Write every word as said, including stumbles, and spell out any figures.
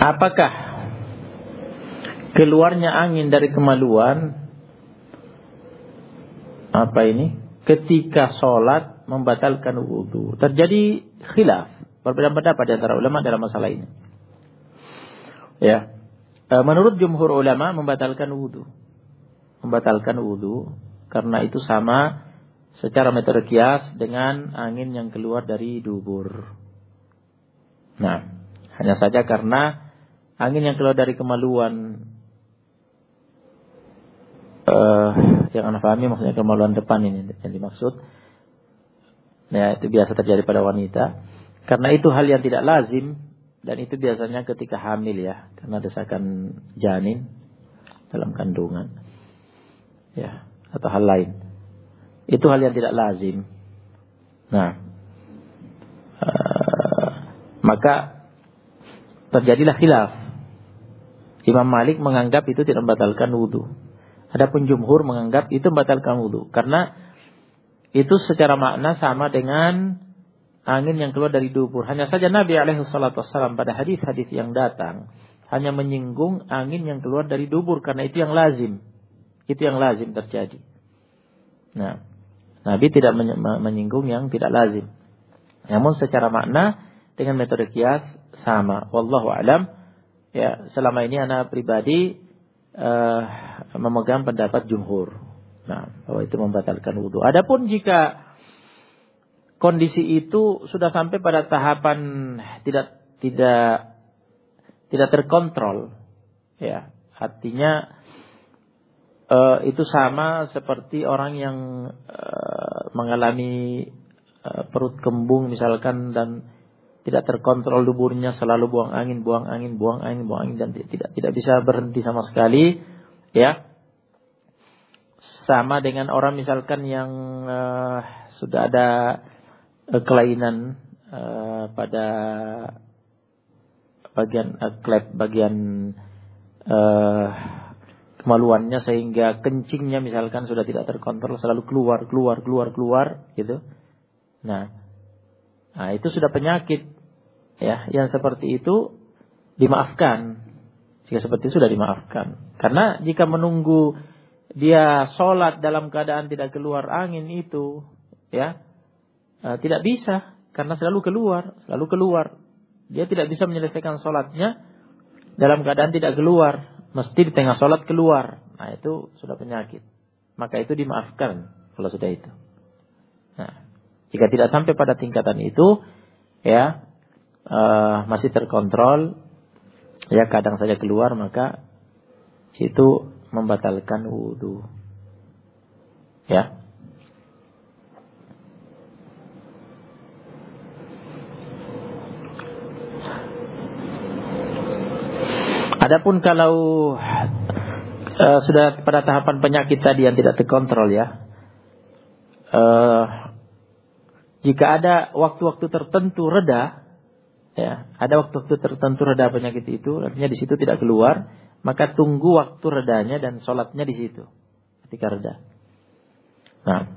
apakah keluarnya angin dari kemaluan apa ini ketika sholat membatalkan wudu? Terjadi khilaf, perbedaan pendapat di antara ulama dalam masalah ini. Ya, e, menurut jumhur ulama membatalkan wudu, membatalkan wudu karena itu sama secara metode kias dengan angin yang keluar dari dubur. Nah, hanya saja karena angin yang keluar dari kemaluan, uh, yang anda pahami maksudnya kemaluan depan ini yang dimaksud. Ya, itu biasa terjadi pada wanita. Karena itu hal yang tidak lazim, dan itu biasanya ketika hamil ya, karena desakan janin dalam kandungan, ya, atau hal lain. Itu hal yang tidak lazim. Nah, uh, maka terjadilah khilaf. Imam Malik menganggap itu tidak membatalkan wudu. Adapun jumhur menganggap itu membatalkan wudu, karena itu secara makna sama dengan angin yang keluar dari dubur. Hanya saja Nabi alaihi salatu wassalam pada hadis-hadis yang datang hanya menyinggung angin yang keluar dari dubur, karena itu yang lazim. Itu yang lazim terjadi. Nah, Nabi tidak menyinggung yang tidak lazim. Namun secara makna dengan metode kias sama. Wallahu alam. Ya, selama ini anak pribadi uh, memegang pendapat jumhur. Nah, bahwa itu membatalkan wudu. Adapun jika kondisi itu sudah sampai pada tahapan tidak tidak tidak terkontrol, ya, artinya Uh, itu sama seperti orang yang uh, mengalami uh, perut kembung misalkan dan tidak terkontrol duburnya, selalu buang angin, buang angin, buang angin, buang angin dan tidak tidak bisa berhenti sama sekali, ya. Sama dengan orang misalkan yang uh, sudah ada uh, kelainan uh, pada bagian uh, klep bagian uh, kemaluannya, sehingga kencingnya misalkan sudah tidak terkontrol, selalu keluar, keluar, keluar, keluar, gitu. Nah, nah itu sudah penyakit, ya. Yang seperti itu dimaafkan. Jika seperti itu sudah dimaafkan. Karena jika menunggu dia sholat dalam keadaan tidak keluar angin itu, ya, uh, tidak bisa, karena selalu keluar, selalu keluar. Dia tidak bisa menyelesaikan sholatnya dalam keadaan tidak keluar. Mesti di tengah sholat keluar. Nah, itu sudah penyakit. Maka itu dimaafkan kalau sudah itu. Nah, jika tidak sampai pada tingkatan itu, ya, uh, masih terkontrol, ya, kadang saja keluar, maka itu membatalkan wudu. Ya. Adapun kalau uh, sudah pada tahapan penyakit tadi yang tidak terkontrol, ya, uh, jika ada waktu-waktu tertentu reda, ya, ada waktu-waktu tertentu reda penyakit itu, artinya di situ tidak keluar, maka tunggu waktu redanya dan sholatnya di situ ketika reda. Nah,